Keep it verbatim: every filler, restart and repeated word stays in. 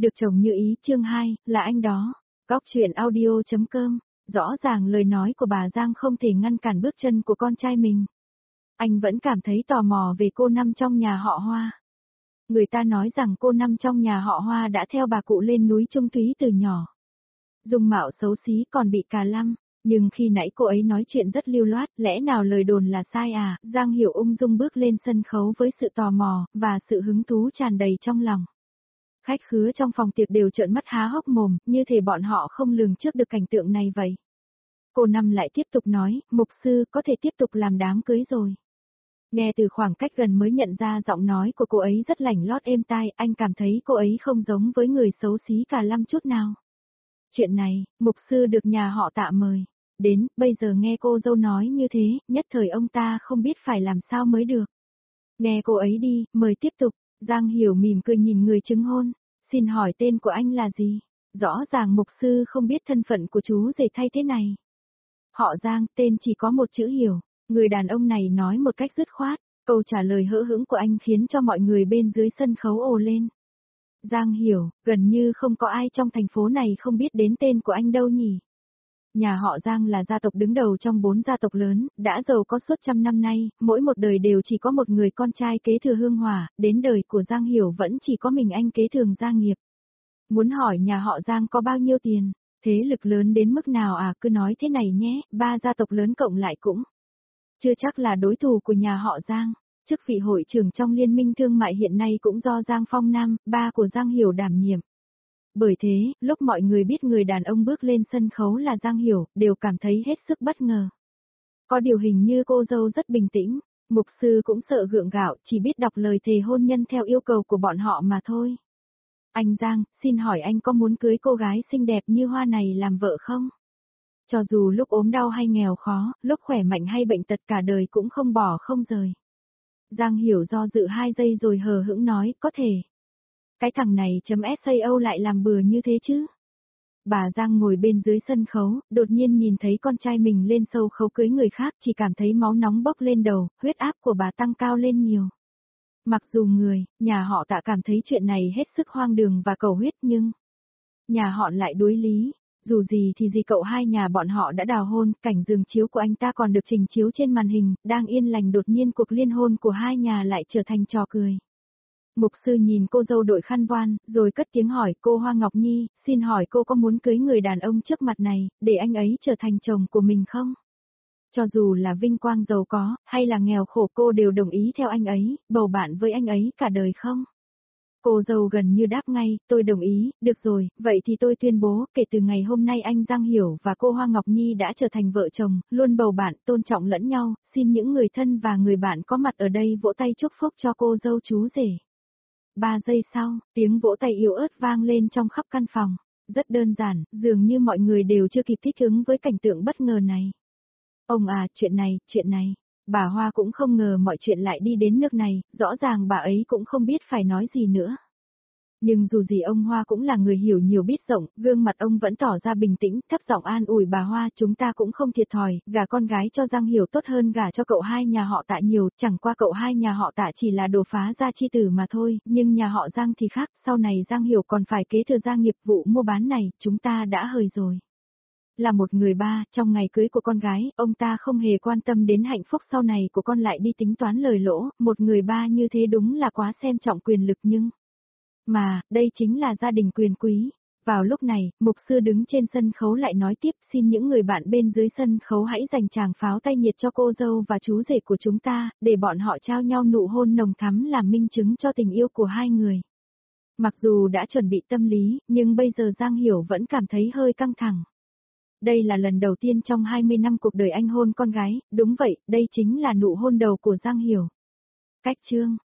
được chồng như ý chương hai, là anh đó. Góc chuyện audio.com, rõ ràng lời nói của bà Giang không thể ngăn cản bước chân của con trai mình. Anh vẫn cảm thấy tò mò về cô Năm trong nhà họ Hoa. Người ta nói rằng cô Năm trong nhà họ Hoa đã theo bà cụ lên núi Trung Thúy từ nhỏ. Dung mạo xấu xí còn bị cà lăm, nhưng khi nãy cô ấy nói chuyện rất lưu loát, lẽ nào lời đồn là sai à? Giang Hiểu ung dung bước lên sân khấu với sự tò mò, và sự hứng thú tràn đầy trong lòng. Khách khứa trong phòng tiệc đều trợn mắt há hốc mồm, như thể bọn họ không lường trước được cảnh tượng này vậy. Cô Năm lại tiếp tục nói, mục sư có thể tiếp tục làm đám cưới rồi. Nghe từ khoảng cách gần mới nhận ra giọng nói của cô ấy rất lảnh lót êm tai, anh cảm thấy cô ấy không giống với người xấu xí cà lăm chút nào. Chuyện này, mục sư được nhà họ Tạ mời. Đến, bây giờ nghe cô dâu nói như thế, nhất thời ông ta không biết phải làm sao mới được. Nghe cô ấy đi, mời tiếp tục. Giang Hiểu mỉm cười nhìn người chứng hôn. Xin hỏi tên của anh là gì? Rõ ràng mục sư không biết thân phận của chú rể thay thế này. Họ Giang, tên chỉ có một chữ Hiểu. Người đàn ông này nói một cách dứt khoát. Câu trả lời hỡ hững của anh khiến cho mọi người bên dưới sân khấu ồ lên. Giang Hiểu, gần như không có ai trong thành phố này không biết đến tên của anh đâu nhỉ. Nhà họ Giang là gia tộc đứng đầu trong bốn gia tộc lớn, đã giàu có suốt trăm năm nay, mỗi một đời đều chỉ có một người con trai kế thừa hương hỏa, đến đời của Giang Hiểu vẫn chỉ có mình anh kế thừa gia nghiệp. Muốn hỏi nhà họ Giang có bao nhiêu tiền, thế lực lớn đến mức nào à, cứ nói thế này nhé, ba gia tộc lớn cộng lại cũng chưa chắc là đối thủ của nhà họ Giang. Chức vị hội trưởng trong Liên minh Thương mại hiện nay cũng do Giang Phong Nam, ba của Giang Hiểu đảm nhiệm. Bởi thế, lúc mọi người biết người đàn ông bước lên sân khấu là Giang Hiểu, đều cảm thấy hết sức bất ngờ. Có điều hình như cô dâu rất bình tĩnh, mục sư cũng sợ gượng gạo, chỉ biết đọc lời thề hôn nhân theo yêu cầu của bọn họ mà thôi. Anh Giang, xin hỏi anh có muốn cưới cô gái xinh đẹp như Hoa này làm vợ không? Cho dù lúc ốm đau hay nghèo khó, lúc khỏe mạnh hay bệnh tật cả đời cũng không bỏ không rời. Giang Hiểu do dự hai giây rồi hờ hững nói, có thể. Cái thằng này chấm sao lại làm bừa như thế chứ? Bà Giang ngồi bên dưới sân khấu, đột nhiên nhìn thấy con trai mình lên sâu khấu cưới người khác, chỉ cảm thấy máu nóng bốc lên đầu, huyết áp của bà tăng cao lên nhiều. Mặc dù người, nhà họ Tạ cảm thấy chuyện này hết sức hoang đường và cầu huyết nhưng nhà họ lại đối lý. Dù gì thì gì cậu hai nhà bọn họ đã đào hôn, cảnh giường chiếu của anh ta còn được trình chiếu trên màn hình, đang yên lành đột nhiên cuộc liên hôn của hai nhà lại trở thành trò cười. Mục sư nhìn cô dâu đội khăn voan, rồi cất tiếng hỏi cô Hoa Ngọc Nhi, xin hỏi cô có muốn cưới người đàn ông trước mặt này, để anh ấy trở thành chồng của mình không? Cho dù là vinh quang giàu có, hay là nghèo khổ cô đều đồng ý theo anh ấy, bầu bạn với anh ấy cả đời không? Cô dâu gần như đáp ngay, tôi đồng ý, được rồi, vậy thì tôi tuyên bố, kể từ ngày hôm nay anh Giang Hiểu và cô Hoa Ngọc Nhi đã trở thành vợ chồng, luôn bầu bạn, tôn trọng lẫn nhau, xin những người thân và người bạn có mặt ở đây vỗ tay chúc phúc cho cô dâu chú rể. Ba giây sau, tiếng vỗ tay yếu ớt vang lên trong khắp căn phòng, rất đơn giản, dường như mọi người đều chưa kịp thích ứng với cảnh tượng bất ngờ này. Ông à, chuyện này, chuyện này. Bà Hoa cũng không ngờ mọi chuyện lại đi đến nước này, rõ ràng bà ấy cũng không biết phải nói gì nữa. Nhưng dù gì ông Hoa cũng là người hiểu nhiều biết rộng, gương mặt ông vẫn tỏ ra bình tĩnh, thấp giọng an ủi bà Hoa, chúng ta cũng không thiệt thòi, gả con gái cho Giang Hiểu tốt hơn gả cho cậu hai nhà họ Tạ nhiều, chẳng qua cậu hai nhà họ Tạ chỉ là đồ phá gia chi tử mà thôi, nhưng nhà họ Giang thì khác, sau này Giang Hiểu còn phải kế thừa gia nghiệp vụ mua bán này, chúng ta đã hời rồi. Là một người ba, trong ngày cưới của con gái, ông ta không hề quan tâm đến hạnh phúc sau này của con lại đi tính toán lời lỗ, một người ba như thế đúng là quá xem trọng quyền lực nhưng... Mà, đây chính là gia đình quyền quý. Vào lúc này, mục sư đứng trên sân khấu lại nói tiếp, xin những người bạn bên dưới sân khấu hãy dành tràng pháo tay nhiệt cho cô dâu và chú rể của chúng ta, để bọn họ trao nhau nụ hôn nồng thắm làm minh chứng cho tình yêu của hai người. Mặc dù đã chuẩn bị tâm lý, nhưng bây giờ Giang Hiểu vẫn cảm thấy hơi căng thẳng. Đây là lần đầu tiên trong hai mươi năm cuộc đời anh hôn con gái, đúng vậy, đây chính là nụ hôn đầu của Giang Hiểu. Cách chương